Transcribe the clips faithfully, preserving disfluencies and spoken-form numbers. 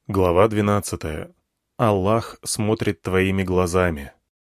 Глава двенадцатая. Аллах смотрит твоими глазами.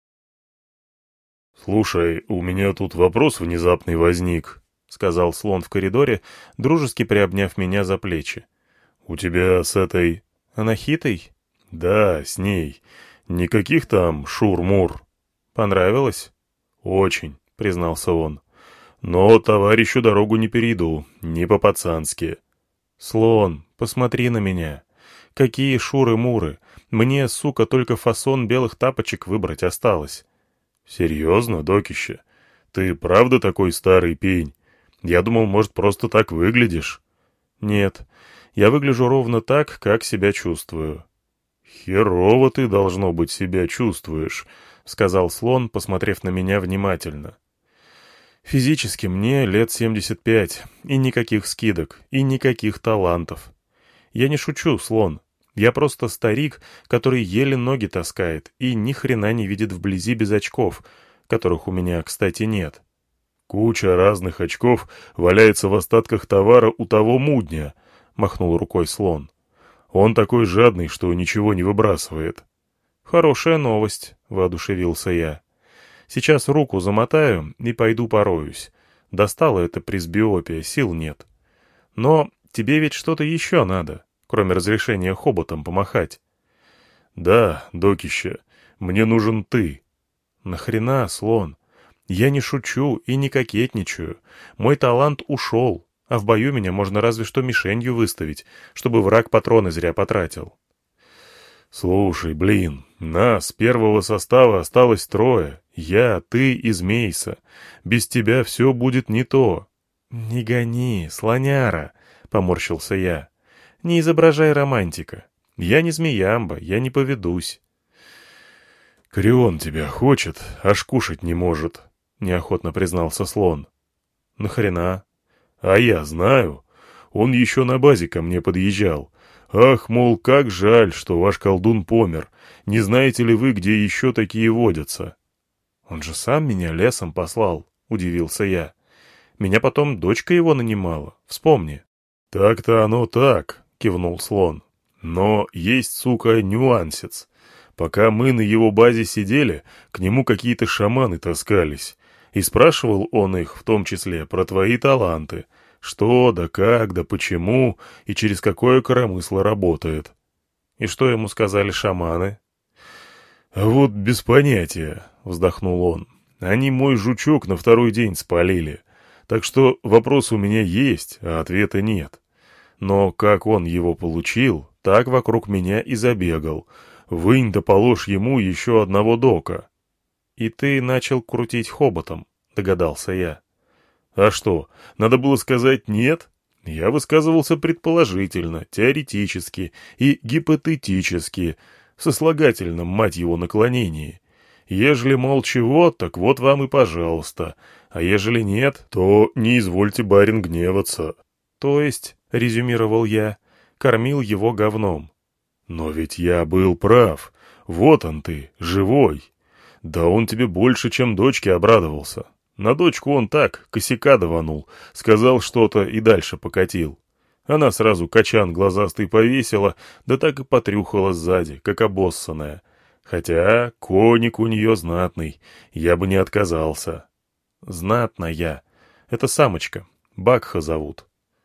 «Слушай, у меня тут вопрос внезапный возник», — сказал слон в коридоре, дружески приобняв меня за плечи. «У тебя с этой...» Анахитой? «Да, с ней. Никаких там шур-мур». Понравилось? «Очень», — признался он. «Но товарищу дорогу не перейду, не по-пацански». Слон, посмотри на меня. Какие шуры-муры. Мне, сука, только фасон белых тапочек выбрать осталось. «Серьезно, докище? Ты правда такой старый пень? Я думал, может, просто так выглядишь». Нет, я выгляжу ровно так, как себя чувствую. «Херово ты, должно быть, себя чувствуешь», — сказал слон, посмотрев на меня внимательно. Физически мне лет семьдесят пять, и никаких скидок, и никаких талантов. Я не шучу, слон. Я просто старик, который еле ноги таскает и ни хрена не видит вблизи без очков, которых у меня, кстати, нет. «Куча разных очков валяется в остатках товара у того мудня», — махнул рукой слон. «Он такой жадный, что ничего не выбрасывает». «Хорошая новость», — воодушевился я. «Сейчас руку замотаю и пойду пороюсь. Достала это пресбиопия, сил нет. Но тебе ведь что-то еще надо, кроме разрешения хоботом помахать». «Да, докище, мне нужен ты». «Нахрена, слон? Я не шучу и не кокетничаю. Мой талант ушел, а в бою меня можно разве что мишенью выставить, чтобы враг патроны зря потратил». «Слушай, блин, нас, первого состава, осталось трое. Я, ты и Змейса. Без тебя все будет не то». «Не гони, слоняра», — поморщился я. «Не изображай романтика. Я не змеямба, я не поведусь». «Крион тебя хочет, аж кушать не может», — неохотно признался слон. «Нахрена?» «А я знаю. Он еще на базе ко мне подъезжал. Ах, мол, как жаль, что ваш колдун помер. Не знаете ли вы, где еще такие водятся?» «Он же сам меня лесом послал», — удивился я. «Меня потом дочка его нанимала. Вспомни». «Так-то оно так», — кивнул слон. «Но есть, сука, нюансец. Пока мы на его базе сидели, к нему какие-то шаманы таскались. И спрашивал он их, в том числе, про твои таланты. Что, да как, да почему, и через какое коромысло работает». «И что ему сказали шаманы?» «А вот без понятия», — вздохнул он. «Они мой жучок на второй день спалили. Так что вопрос у меня есть, а ответа нет. Но как он его получил, так вокруг меня и забегал. Вынь да положь ему еще одного дока». «И ты начал крутить хоботом», — догадался я. «А что, надо было сказать «нет»?» Я высказывался предположительно, теоретически и гипотетически, в сослагательном, мать его, наклонении. Ежели, мол, чего, так вот вам и пожалуйста, а ежели нет, то не извольте, барин, гневаться». «То есть», — резюмировал я, — кормил его говном. «Но ведь я был прав. Вот он ты, живой. Да он тебе больше, чем дочке обрадовался. На дочку он так, косяка даванул, сказал что-то и дальше покатил. Она сразу качан глазастый повесила, да так и потрюхала сзади, как обоссанная. Хотя коник у нее знатный, я бы не отказался». «Знатная. Это самочка. Бакха зовут».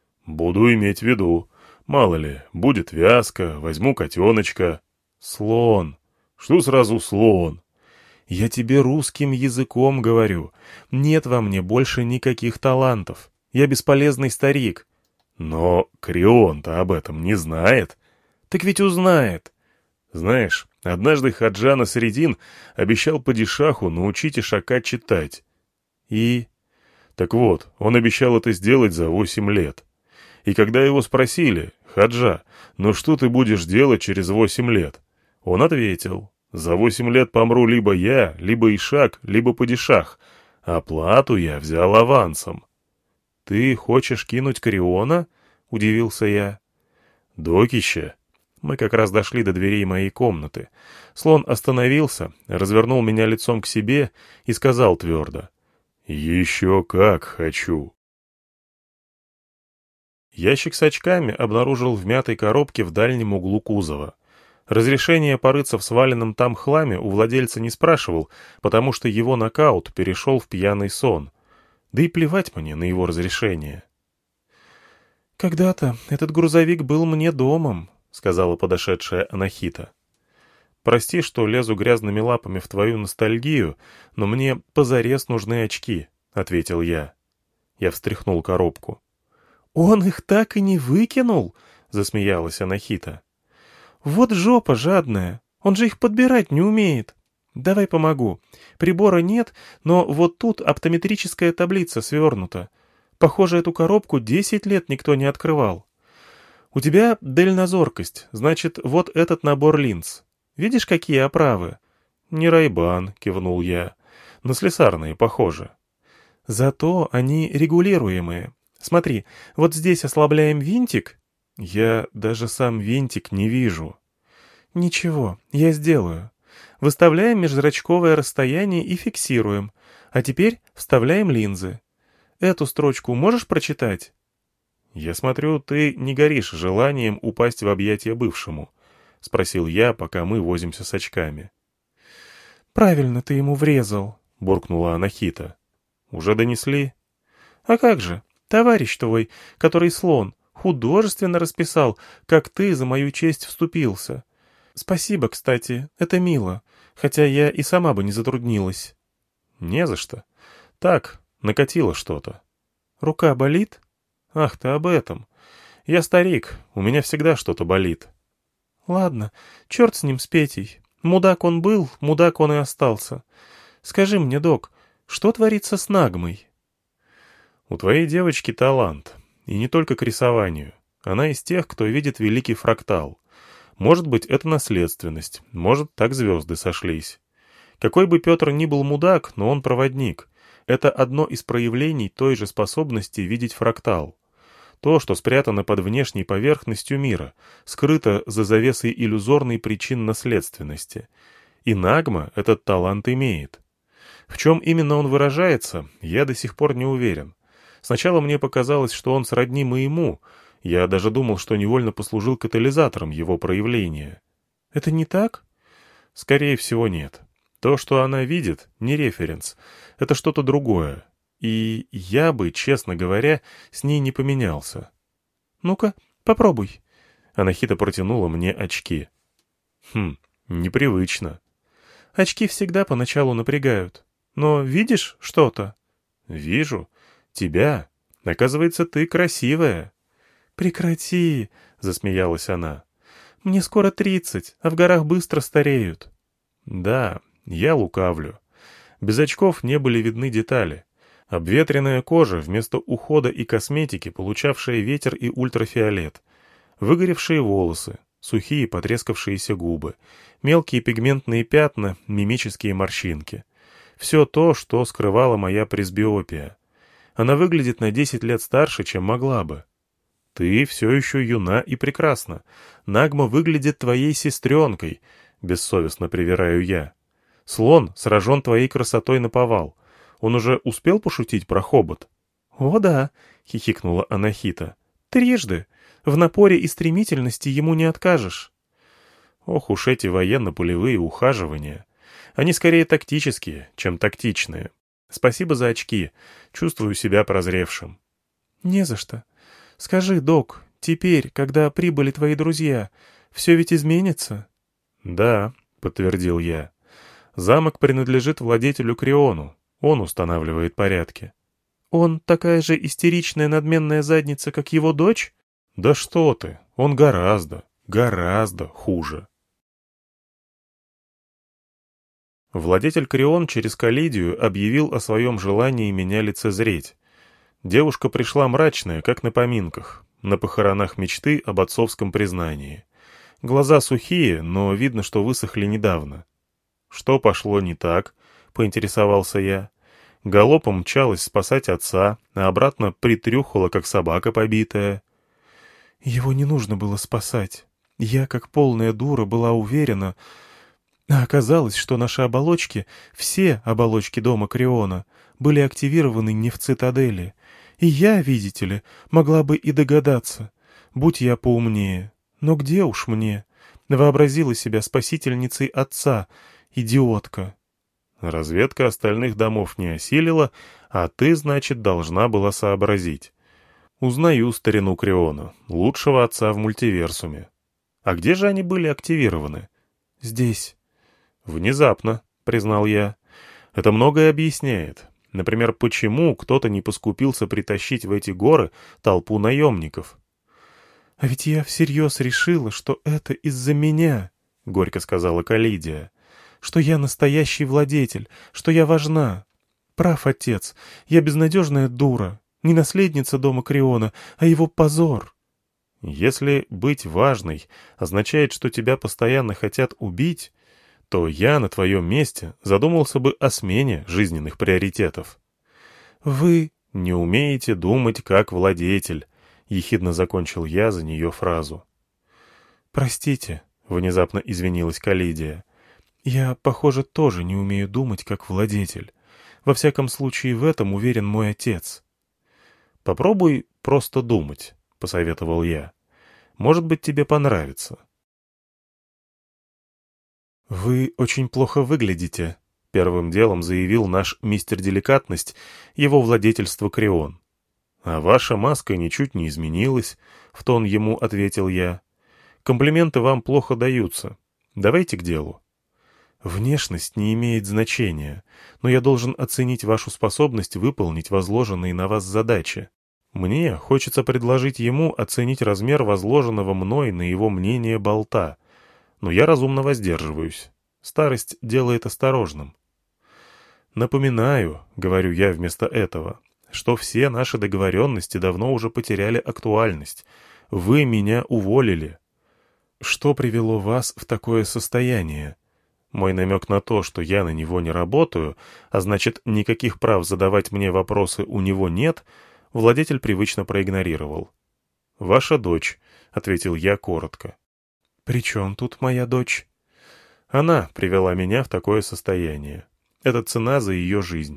«Буду иметь в виду. Мало ли, будет вязка, возьму котеночка». «Слон». «Что сразу слон?» «Я тебе русским языком говорю. Нет во мне больше никаких талантов. Я бесполезный старик». «Но Крион-то об этом не знает». «Так ведь узнает». «Знаешь, однажды Хаджа Насредин обещал падишаху научить ишака читать». «И?» «Так вот, он обещал это сделать за восемь лет. И когда его спросили: «Хаджа, ну что ты будешь делать через восемь лет?» Он ответил: «За восемь лет помру либо я, либо ишак, либо падишах. Оплату я взял авансом». «Ты хочешь кинуть Криона?» — удивился я. «Докище». Мы как раз дошли до дверей моей комнаты. Слон остановился, развернул меня лицом к себе и сказал твердо: «Еще как хочу». Ящик с очками обнаружил в мятой коробке в дальнем углу кузова. Разрешение порыться в сваленном там хламе у владельца не спрашивал, потому что его нокаут перешел в пьяный сон. Да и плевать мне на его разрешение. «Когда-то этот грузовик был мне домом», — сказала подошедшая Анахита. «Прости, что лезу грязными лапами в твою ностальгию, но мне позарез нужны очки», — ответил я. Я встряхнул коробку. «Он их так и не выкинул?» — засмеялась Анахита. «Вот жопа жадная, он же их подбирать не умеет. Давай помогу. Прибора нет, но вот тут оптометрическая таблица свернута. Похоже, эту коробку десять лет никто не открывал. У тебя дальнозоркость, значит, вот этот набор линз. Видишь, какие оправы?» «Не Райбан», — кивнул я. «На слесарные похоже». «Зато они регулируемые. Смотри, вот здесь ослабляем винтик». «Я даже сам винтик не вижу». «Ничего, я сделаю. Выставляем межзрачковое расстояние и фиксируем. А теперь вставляем линзы. Эту строчку можешь прочитать?» «Я смотрю, ты не горишь желанием упасть в объятия бывшему», — спросил я, пока мы возимся с очками. «Правильно ты ему врезал», — буркнула Анахита. «Уже донесли?» «А как же? Товарищ твой, который слон, художественно расписал, как ты за мою честь вступился. Спасибо, кстати, это мило, хотя я и сама бы не затруднилась». «Не за что. Так, накатило что-то». «Рука болит?» «Ах, ты об этом. Я старик, у меня всегда что-то болит». «Ладно, черт с ним, с Петей. Мудак он был, мудак он и остался. Скажи мне, док, что творится с Нагмой?» «У твоей девочки талант, и не только к рисованию. Она из тех, кто видит великий фрактал. Может быть, это наследственность, может, так звезды сошлись. Какой бы Петр ни был мудак, но он проводник. Это одно из проявлений той же способности видеть фрактал. То, что спрятано под внешней поверхностью мира, скрыто за завесой иллюзорной причинно-следственности. И Нагма этот талант имеет. В чем именно он выражается, я до сих пор не уверен. Сначала мне показалось, что он сродни моему. Я даже думал, что невольно послужил катализатором его проявления. Это не так? Скорее всего, нет. То, что она видит, не референс. Это что-то другое. И я бы, честно говоря, с ней не поменялся. Ну-ка, попробуй. Анахита протянула мне очки. Хм, непривычно. Очки всегда поначалу напрягают. Но видишь что-то? Вижу. Тебя. Оказывается, ты красивая. «Прекрати!» — засмеялась она. «Мне скоро тридцать, а в горах быстро стареют». «Да, я лукавлю. Без очков не были видны детали. Обветренная кожа вместо ухода и косметики, получавшая ветер и ультрафиолет. Выгоревшие волосы, сухие потрескавшиеся губы, мелкие пигментные пятна, мимические морщинки. Все то, что скрывала моя пресбиопия. Она выглядит на десять лет старше, чем могла бы. Ты все еще юна и прекрасна. Нагма выглядит твоей сестренкой, бессовестно привираю я. Слон сражен твоей красотой наповал. Он уже успел пошутить про хобот? — О да, — хихикнула Анахита. — Трижды. В напоре и стремительности ему не откажешь. Ох уж эти военно-полевые ухаживания. Они скорее тактические, чем тактичные. Спасибо за очки. Чувствую себя прозревшим. — Не за что. Скажи, док, теперь, когда прибыли твои друзья, все ведь изменится? — Да, — подтвердил я. Замок принадлежит владетелю Криону. Он устанавливает порядки. — Он такая же истеричная надменная задница, как его дочь? — Да что ты, он гораздо, гораздо хуже. Владетель Крион через Калидию объявил о своем желании меня лицезреть. Девушка пришла мрачная, как на поминках, на похоронах мечты об отцовском признании. Глаза сухие, но видно, что высохли недавно. «Что пошло не так?» — поинтересовался я. Галопом мчалась спасать отца, а обратно притрюхала, как собака побитая. «Его не нужно было спасать. Я, как полная дура, была уверена. А оказалось, что наши оболочки, все оболочки дома Криона, были активированы не в цитадели. И я, видите ли, могла бы и догадаться, будь я поумнее. Но где уж мне? Вообразила себя спасительницей отца, идиотка. Разведка остальных домов не осилила, а ты, значит, должна была сообразить. Узнаю старину Криона, лучшего отца в мультиверсуме. А где же они были активированы? Здесь. Внезапно, признал я. Это многое объясняет. Например, почему кто-то не поскупился притащить в эти горы толпу наемников. «А ведь я всерьез решила, что это из-за меня», — горько сказала Калидия. «Что я настоящий владетель, что я важна. Прав отец, я безнадежная дура, не наследница дома Криона, а его позор». «Если быть важной означает, что тебя постоянно хотят убить, то я на твоем месте задумался бы о смене жизненных приоритетов». «Вы не умеете думать как владетель», — ехидно закончил я за нее фразу. «Простите», — внезапно извинилась Калидия. «Я, похоже, тоже не умею думать как владетель. Во всяком случае, в этом уверен мой отец». «Попробуй просто думать», — посоветовал я. «Может быть, тебе понравится». «Вы очень плохо выглядите», — первым делом заявил наш мистер Деликатность, его владетельство Крион. «А ваша маска ничуть не изменилась», — в тон ему ответил я. «Комплименты вам плохо даются. Давайте к делу». «Внешность не имеет значения, но я должен оценить вашу способность выполнить возложенные на вас задачи. Мне хочется предложить ему оценить размер возложенного мной на его мнение болта, но я разумно воздерживаюсь. Старость делает осторожным». «Напоминаю», — говорю я вместо этого, — «что все наши договоренности давно уже потеряли актуальность. Вы меня уволили». «Что привело вас в такое состояние?» Мой намек на то, что я на него не работаю, а значит, никаких прав задавать мне вопросы у него нет, владетель привычно проигнорировал. «Ваша дочь», — ответил я коротко. «При чем тут моя дочь?» «Она привела меня в такое состояние. Это цена за ее жизнь».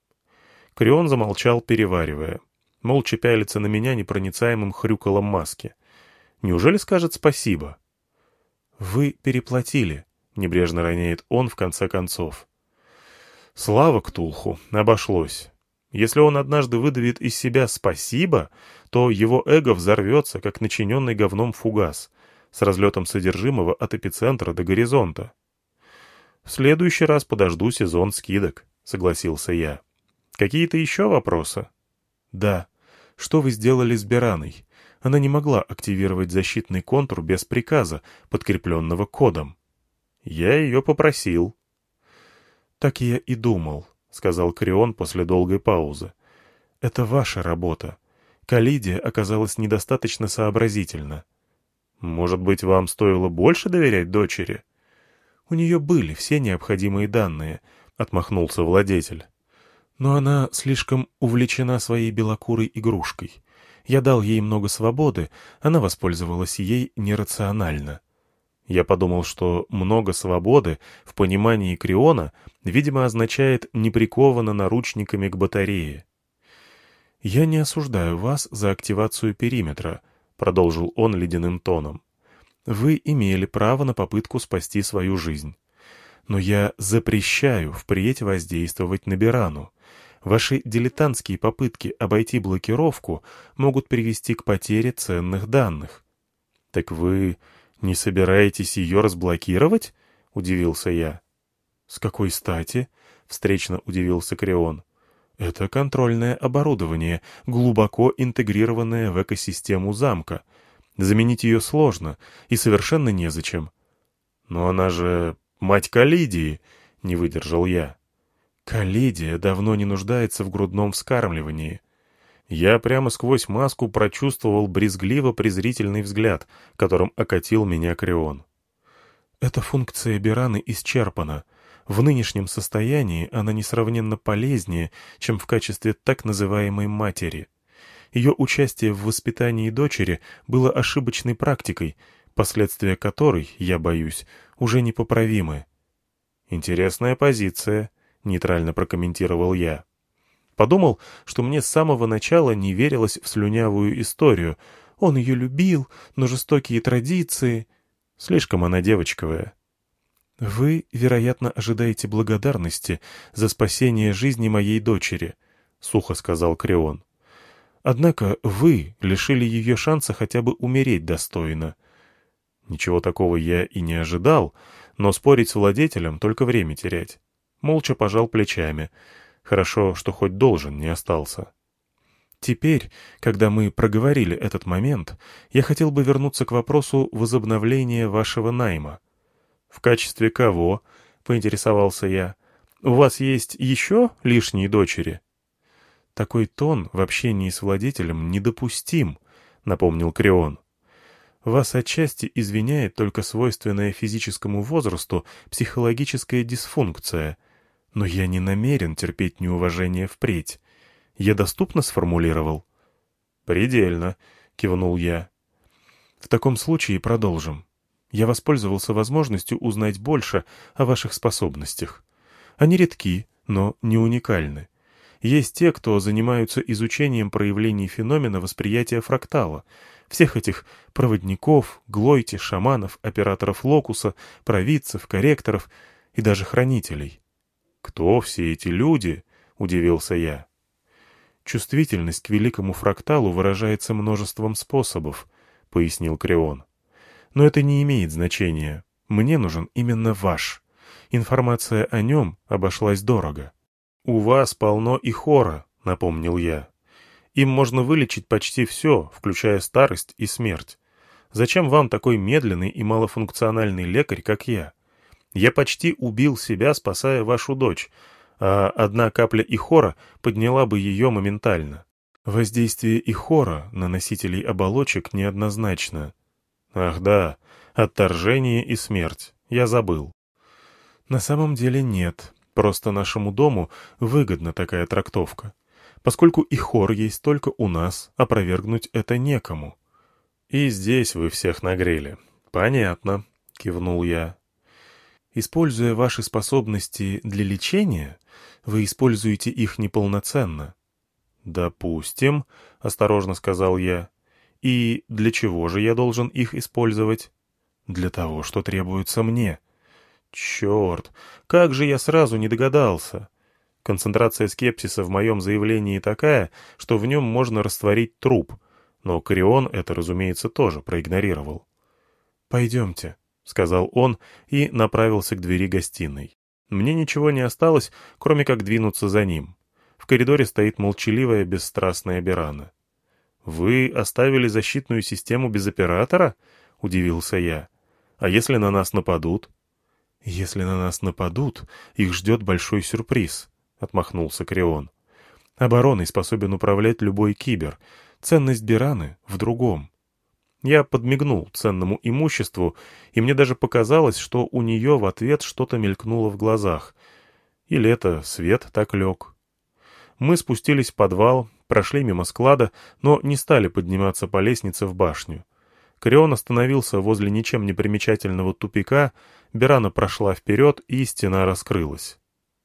Крион замолчал, переваривая. Молча пялится на меня непроницаемым хрюкалом маски. Неужели скажет спасибо? «Вы переплатили», — небрежно роняет он в конце концов. Слава Ктулху, обошлось. Если он однажды выдавит из себя «спасибо», то его эго взорвется, как начиненный говном фугас, с разлетом содержимого от эпицентра до горизонта. «В следующий раз подожду сезон скидок», — согласился я. «Какие-то еще вопросы?» «Да. Что вы сделали с Бераной? Она не могла активировать защитный контур без приказа, подкрепленного кодом». «Я ее попросил». «Так я и думал», — сказал Крион после долгой паузы. «Это ваша работа. Калидия оказалась недостаточно сообразительна». «Может быть, вам стоило больше доверять дочери?» «У нее были все необходимые данные», — отмахнулся владетель. «Но она слишком увлечена своей белокурой игрушкой. Я дал ей много свободы, она воспользовалась ей нерационально». Я подумал, что много свободы в понимании Криона, видимо, означает не приковано наручниками к батарее. «Я не осуждаю вас за активацию периметра», — продолжил он ледяным тоном. «Вы имели право на попытку спасти свою жизнь. Но я запрещаю впредь воздействовать на Берану. Ваши дилетантские попытки обойти блокировку могут привести к потере ценных данных». «Так вы не собираетесь ее разблокировать?» — удивился я. «С какой стати?» — встречно удивился Крион. «Это контрольное оборудование, глубоко интегрированное в экосистему замка. Заменить ее сложно и совершенно незачем». «Но она же мать Калидии», — не выдержал я. «Калидия давно не нуждается в грудном вскармливании». Я прямо сквозь маску прочувствовал брезгливо-презрительный взгляд, которым окатил меня Крион. «Эта функция Бераны исчерпана. В нынешнем состоянии она несравненно полезнее, чем в качестве так называемой матери. Ее участие в воспитании дочери было ошибочной практикой, последствия которой, я боюсь, уже непоправимы». «Интересная позиция», — нейтрально прокомментировал я. Подумал, что мне с самого начала не верилось в слюнявую историю. Он ее любил, но жестокие традиции... Слишком она девочковая. «Вы, вероятно, ожидаете благодарности за спасение жизни моей дочери», — сухо сказал Крион. «Однако вы лишили ее шанса хотя бы умереть достойно». Ничего такого я и не ожидал, но спорить с владетелем — только время терять. Молча пожал плечами. Хорошо, что хоть должен не остался. Теперь, когда мы проговорили этот момент, я хотел бы вернуться к вопросу возобновления вашего найма. «В качестве кого?» — поинтересовался я. «У вас есть еще лишние дочери?» «Такой тон в общении с владетелем недопустим», — напомнил Крион. «Вас отчасти извиняет только свойственная физическому возрасту психологическая дисфункция, но я не намерен терпеть неуважение впредь. Я доступно сформулировал?» «Предельно», — кивнул я. «В таком случае продолжим. Я воспользовался возможностью узнать больше о ваших способностях. Они редки, но не уникальны. Есть те, кто занимаются изучением проявлений феномена восприятия фрактала, всех этих проводников, глойти, шаманов, операторов локуса, провидцев, корректоров и даже хранителей». «Кто все эти люди?» — удивился я. «Чувствительность к великому фракталу выражается множеством способов», — пояснил Крион. «Но это не имеет значения. Мне нужен именно ваш. Информация о нем обошлась дорого». «У вас полно и хора», — напомнил я. «Им можно вылечить почти все, включая старость и смерть. Зачем вам такой медленный и малофункциональный лекарь, как я? Я почти убил себя, спасая вашу дочь, а одна капля ихора подняла бы ее моментально. Воздействие ихора на носителей оболочек неоднозначно». «Ах да, отторжение и смерть. Я забыл». «На самом деле нет. Просто нашему дому выгодна такая трактовка. Поскольку ихор есть только у нас, опровергнуть это некому». «И здесь вы всех нагрели. Понятно», — кивнул я. «Используя ваши способности для лечения, вы используете их неполноценно». «Допустим», — осторожно сказал я. «И для чего же я должен их использовать?» «Для того, что требуется мне». «Черт, как же я сразу не догадался!» Концентрация скепсиса в моем заявлении такая, что в нем можно растворить труп, но Крион это, разумеется, тоже проигнорировал. «Пойдемте», — сказал он и направился к двери гостиной. Мне ничего не осталось, кроме как двинуться за ним. В коридоре стоит молчаливая, бесстрастная Берана. «Вы оставили защитную систему без оператора?» — удивился я. «А если на нас нападут?» «Если на нас нападут, их ждет большой сюрприз», — отмахнулся Крион. «Обороной способен управлять любой кибер. Ценность Бераны в другом». Я подмигнул ценному имуществу, и мне даже показалось, что у нее в ответ что-то мелькнуло в глазах. Или это свет так лег. Мы спустились в подвал, прошли мимо склада, но не стали подниматься по лестнице в башню. Крион остановился возле ничем не примечательного тупика, Берана прошла вперед, и стена раскрылась.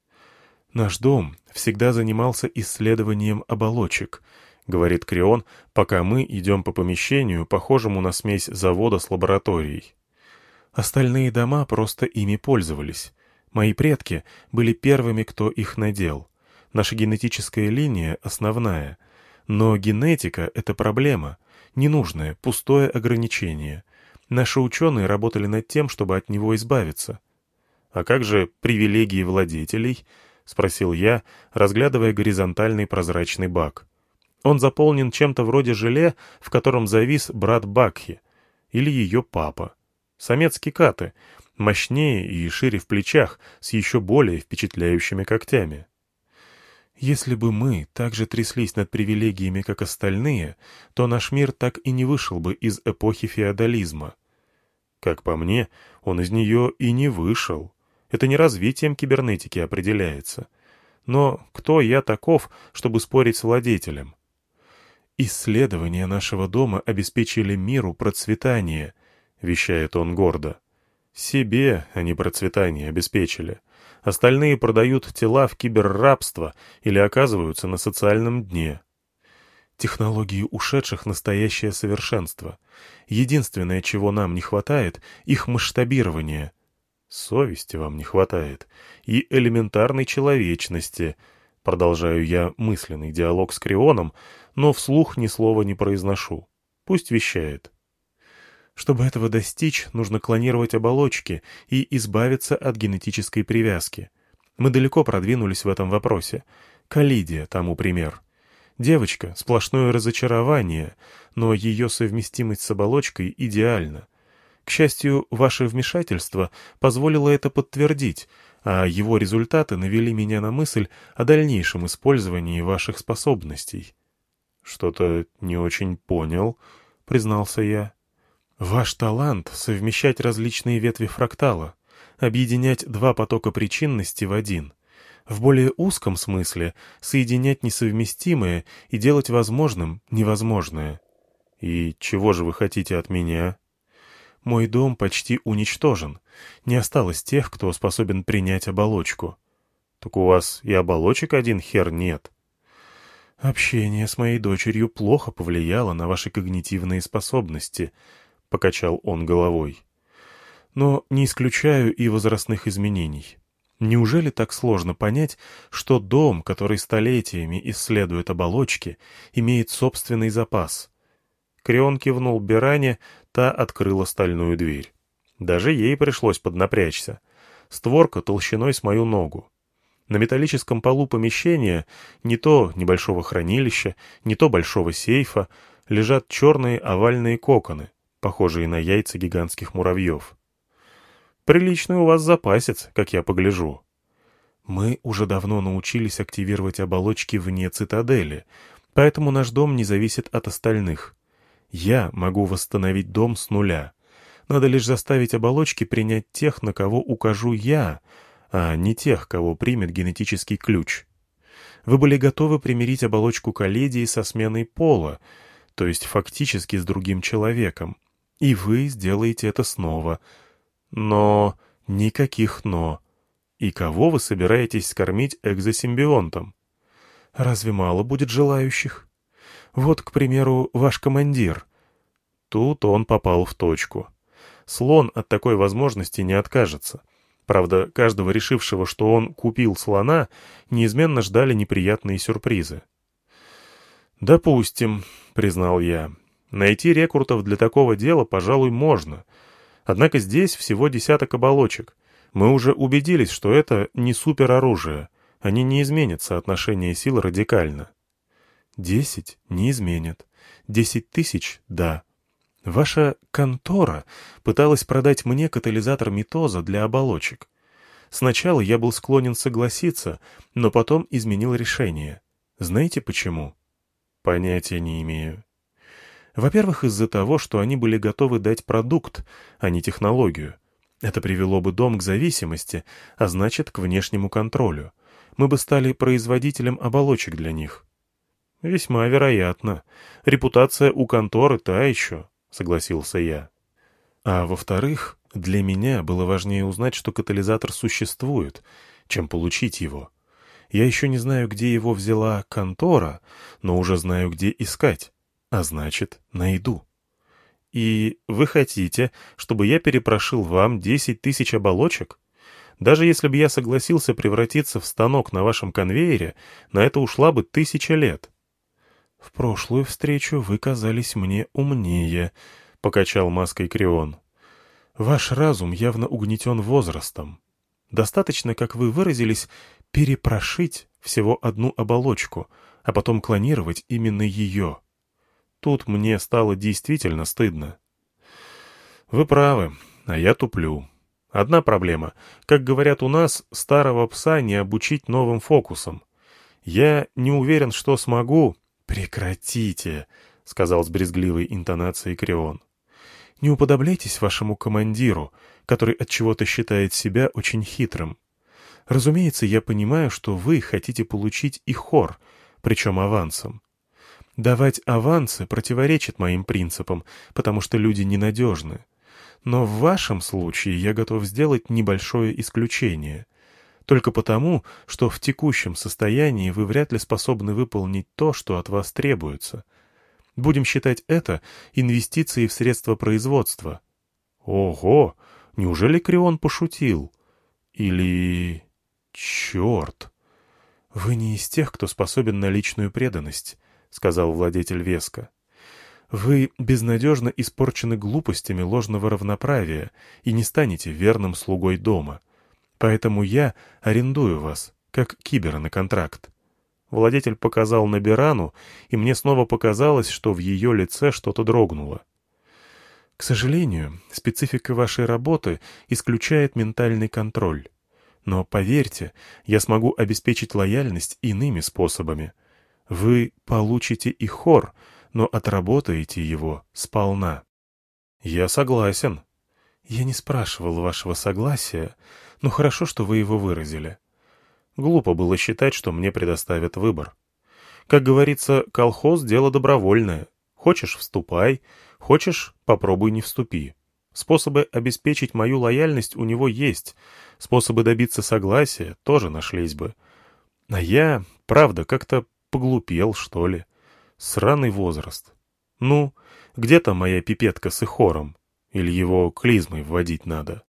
«Наш дом всегда занимался исследованием оболочек», — говорит Крион, пока мы идем по помещению, похожему на смесь завода с лабораторией. «Остальные дома просто ими пользовались. Мои предки были первыми, кто их надел. Наша генетическая линия основная. Но генетика — это проблема, ненужное, пустое ограничение. Наши ученые работали над тем, чтобы от него избавиться». «А как же привилегии владетелей?» — спросил я, разглядывая горизонтальный прозрачный бак. Он заполнен чем-то вроде желе, в котором завис брат Бакхи, или ее папа. Самец кикаты, мощнее и шире в плечах, с еще более впечатляющими когтями. «Если бы мы так же тряслись над привилегиями, как остальные, то наш мир так и не вышел бы из эпохи феодализма». Как по мне, он из нее и не вышел. Это не развитием кибернетики определяется. Но кто я таков, чтобы спорить с владетелем? «Исследования нашего дома обеспечили миру процветание», — вещает он гордо. «Себе они процветание обеспечили. Остальные продают тела в киберрабство или оказываются на социальном дне. Технологии ушедших — настоящее совершенство. Единственное, чего нам не хватает — их масштабирование. Совести вам не хватает. И элементарной человечности. Продолжаю я мысленный диалог с Крионом, но вслух ни слова не произношу. Пусть вещает. Чтобы этого достичь, нужно клонировать оболочки и избавиться от генетической привязки. Мы далеко продвинулись в этом вопросе. Калидия тому пример. Девочка — сплошное разочарование, но ее совместимость с оболочкой идеальна. К счастью, ваше вмешательство позволило это подтвердить, а его результаты навели меня на мысль о дальнейшем использовании ваших способностей. «Что-то не очень понял», — признался я. Ваш талант — совмещать различные ветви фрактала, объединять два потока причинности в один. В более узком смысле соединять несовместимое и делать возможным невозможное. И чего же вы хотите от меня? Мой дом почти уничтожен. Не осталось тех, кто способен принять оболочку. Так у вас и оболочек один хер нет. Общение с моей дочерью плохо повлияло на ваши когнитивные способности, — покачал он головой. Но не исключаю и возрастных изменений. Неужели так сложно понять, что дом, который столетиями исследует оболочки, имеет собственный запас? Крион кивнул Беране, та открыла стальную дверь. Даже ей пришлось поднапрячься. Створка толщиной с мою ногу. На металлическом полу помещения, не то небольшого хранилища, не то большого сейфа, лежат черные овальные коконы, похожие на яйца гигантских муравьев. Приличный у вас запасец, как я погляжу. Мы уже давно научились активировать оболочки вне цитадели, поэтому наш дом не зависит от остальных. Я могу восстановить дом с нуля. Надо лишь заставить оболочки принять тех, на кого укажу я, а не тех, кого примет генетический ключ. Вы были готовы примирить оболочку Каледии со сменой пола, то есть фактически с другим человеком, и вы сделаете это снова. Но никаких «но». И кого вы собираетесь скормить экзосимбионтом? Разве мало будет желающих? Вот, к примеру, ваш командир. Тут он попал в точку. Слон от такой возможности не откажется. Правда, каждого решившего, что он купил слона, неизменно ждали неприятные сюрпризы. «Допустим», — признал я, — «найти рекрутов для такого дела, пожалуй, можно. Однако здесь всего десяток оболочек. Мы уже убедились, что это не супероружие. Они не изменят соотношение сил радикально». «Десять не изменят. Десять тысяч — да. Ваша контора пыталась продать мне катализатор митоза для оболочек. Сначала я был склонен согласиться, но потом изменил решение. Знаете почему?» «Понятия не имею». Во-первых, из-за того, что они были готовы дать продукт, а не технологию. Это привело бы дом к зависимости, а значит, к внешнему контролю. Мы бы стали производителем оболочек для них. «Весьма вероятно. Репутация у конторы та еще», — согласился я. А во-вторых, для меня было важнее узнать, что катализатор существует, чем получить его. Я еще не знаю, где его взяла контора, но уже знаю, где искать. А значит, найду. И вы хотите, чтобы я перепрошил вам десять тысяч оболочек? Даже если бы я согласился превратиться в станок на вашем конвейере, на это ушла бы тысяча лет. В прошлую встречу вы казались мне умнее, — покачал маской Крион. Ваш разум явно угнетен возрастом. Достаточно, как вы выразились, перепрошить всего одну оболочку, а потом клонировать именно ее. Тут мне стало действительно стыдно. Вы правы, а я туплю. Одна проблема. Как говорят у нас, старого пса не обучить новым фокусам. Я не уверен, что смогу... «Прекратите», — сказал с брезгливой интонацией Крион. «Не уподобляйтесь вашему командиру, который отчего-то считает себя очень хитрым. Разумеется, я понимаю, что вы хотите получить и хор, причем авансом. Давать авансы противоречит моим принципам, потому что люди ненадежны. Но в вашем случае я готов сделать небольшое исключение. только потому, что в текущем состоянии вы вряд ли способны выполнить то, что от вас требуется. Будем считать это инвестицией в средства производства. Ого! Неужели Крион пошутил? Или... Черт! Вы не из тех, кто способен на личную преданность, — сказал владетель веско. Вы безнадежно испорчены глупостями ложного равноправия и не станете верным слугой дома. Поэтому я арендую вас, как кибера на контракт. Владетель показал на Бирану, и мне снова показалось, что в ее лице что-то дрогнуло. К сожалению, специфика вашей работы исключает ментальный контроль. Но, поверьте, я смогу обеспечить лояльность иными способами. Вы получите и хор, но отработаете его сполна. Я согласен. Я не спрашивал вашего согласия, но хорошо, что вы его выразили. Глупо было считать, что мне предоставят выбор. Как говорится, колхоз — дело добровольное. Хочешь — вступай, хочешь — попробуй не вступи. Способы обеспечить мою лояльность у него есть, способы добиться согласия тоже нашлись бы. А я, правда, как-то поглупел, что ли. Сраный возраст. Ну, где там моя пипетка с ихором? Или его клизмой вводить надо?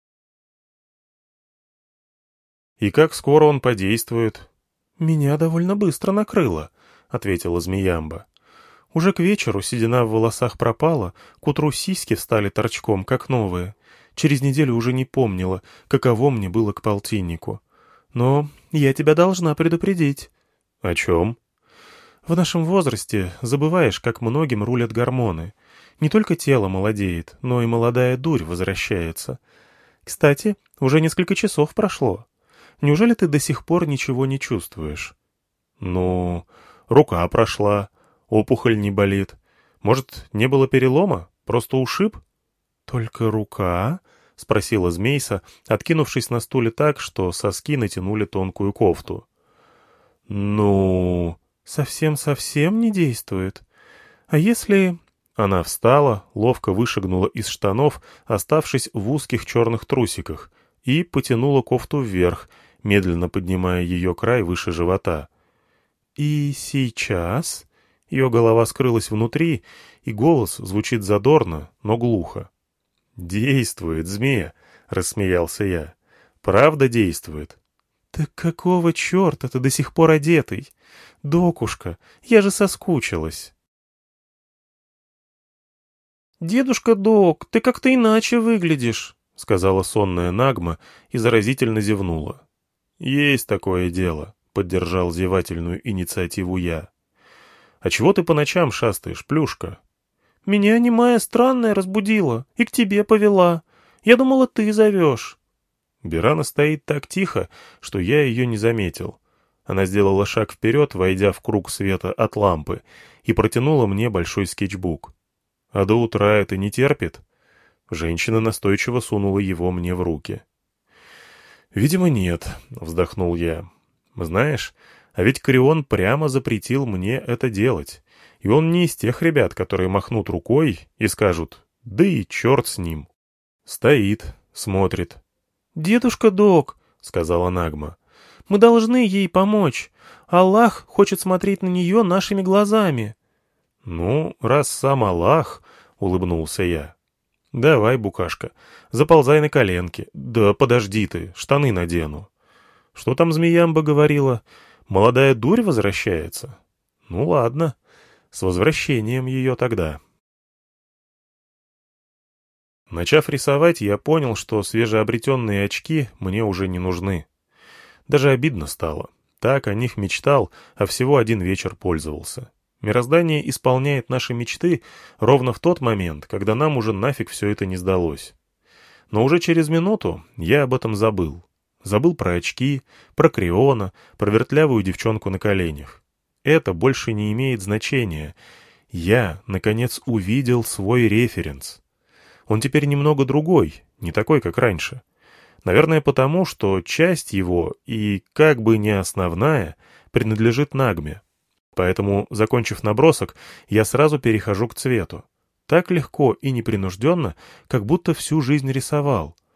И как скоро он подействует? Меня довольно быстро накрыло, — ответила Змеямба. Уже к вечеру седина в волосах пропала, к утру сиськи встали торчком, как новые. Через неделю уже не помнила, каково мне было к полтиннику. Но я тебя должна предупредить. — О чем? В нашем возрасте забываешь, как многим рулят гормоны. Не только тело молодеет, но и молодая дурь возвращается. Кстати, уже несколько часов прошло. Неужели ты до сих пор ничего не чувствуешь? — Ну, рука прошла, опухоль не болит. Может, не было перелома? Просто ушиб? — Только рука? — спросила Змейса, откинувшись на стуле так, что соски натянули тонкую кофту. — Ну... Совсем-совсем не действует. А если... Она встала, ловко вышагнула из штанов, оставшись в узких черных трусиках, и потянула кофту вверх, медленно поднимая ее край выше живота. И сейчас... Ее голова скрылась внутри, и голос звучит задорно, но глухо. «Действует, змея!» — рассмеялся я. «Правда действует?» «Так какого черта ты до сих пор одетый? Докушка, я же соскучилась!» «Дедушка Док, ты как-то иначе выглядишь», — сказала сонная Нагма и заразительно зевнула. «Есть такое дело», — поддержал зевательную инициативу я. «А чего ты по ночам шастаешь, плюшка?» «Меня немая странная разбудила и к тебе повела. Я думала, ты зовешь». Бирана стоит так тихо, что я ее не заметил. Она сделала шаг вперед, войдя в круг света от лампы, и протянула мне большой скетчбук. «А до утра это не терпит?» Женщина настойчиво сунула его мне в руки. «Видимо, нет», — вздохнул я. «Знаешь, а ведь Крион прямо запретил мне это делать, и он не из тех ребят, которые махнут рукой и скажут «да и черт с ним». Стоит, смотрит. «Дедушка Док», — сказала Нагма, — «мы должны ей помочь. Аллах хочет смотреть на нее нашими глазами». «Ну, раз сам Аллах», — улыбнулся я. «Давай, букашка, заползай на коленки. Да подожди ты, штаны надену». «Что там Змеямба говорила? Молодая дурь возвращается?» «Ну ладно, с возвращением ее тогда». Начав рисовать, я понял, что свежеобретенные очки мне уже не нужны. Даже обидно стало. Так о них мечтал, а всего один вечер пользовался. Мироздание исполняет наши мечты ровно в тот момент, когда нам уже нафиг все это не сдалось. Но уже через минуту я об этом забыл. Забыл про очки, про Криона, про вертлявую девчонку на коленях. Это больше не имеет значения. Я, наконец, увидел свой референс. Он теперь немного другой, не такой, как раньше. Наверное, потому, что часть его, и как бы не основная, принадлежит Нагме. Поэтому, закончив набросок, я сразу перехожу к цвету. Так легко и непринужденно, как будто всю жизнь рисовал.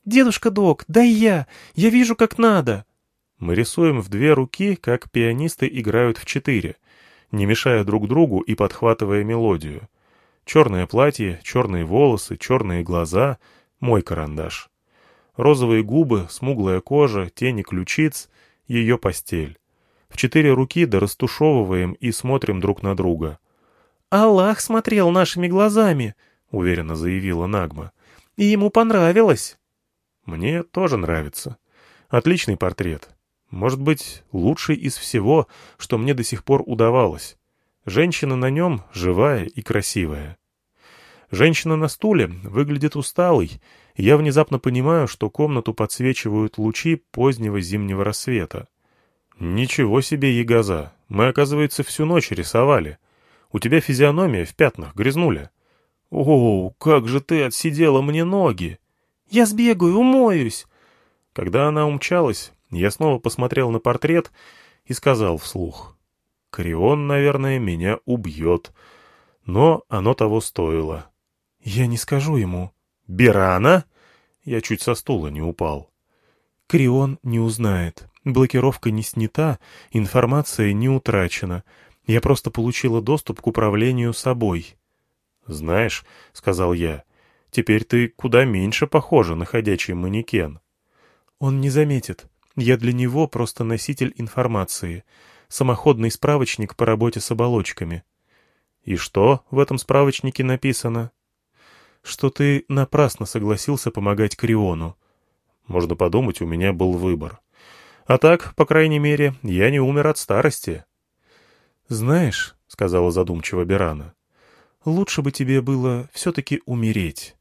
«Дедушка Док, дай я! Я вижу, как надо!» Мы рисуем в две руки, как пианисты играют в четыре, не мешая друг другу и подхватывая мелодию. Черное платье, черные волосы, черные глаза — мой карандаш. Розовые губы, смуглая кожа, тени ключиц — ее постель. В четыре руки дорастушевываем и смотрим друг на друга. «Аллах смотрел нашими глазами», — уверенно заявила Нагма. «И ему понравилось». «Мне тоже нравится. Отличный портрет. Может быть, лучший из всего, что мне до сих пор удавалось. Женщина на нем живая и красивая. Женщина на стуле выглядит усталой, и я внезапно понимаю, что комнату подсвечивают лучи позднего зимнего рассвета. Ничего себе, ягоза, мы, оказывается, всю ночь рисовали. У тебя физиономия в пятнах, грязнуля. О, как же ты отсидела мне ноги! Я сбегаю, умоюсь. Когда она умчалась, я снова посмотрел на портрет и сказал вслух: «Крион, наверное, меня убьет, но оно того стоило». «Я не скажу ему». «Берана?» Я чуть со стула не упал. «Крион не узнает. Блокировка не снята, информация не утрачена. Я просто получила доступ к управлению собой». «Знаешь», — сказал я, — «теперь ты куда меньше похожа на ходячий манекен». «Он не заметит. Я для него просто носитель информации. Самоходный справочник по работе с оболочками». «И что в этом справочнике написано?» «Что ты напрасно согласился помогать Криону». Можно подумать, у меня был выбор. А так, по крайней мере, я не умер от старости. «Знаешь», — сказала задумчиво Берана, — «лучше бы тебе было все-таки умереть».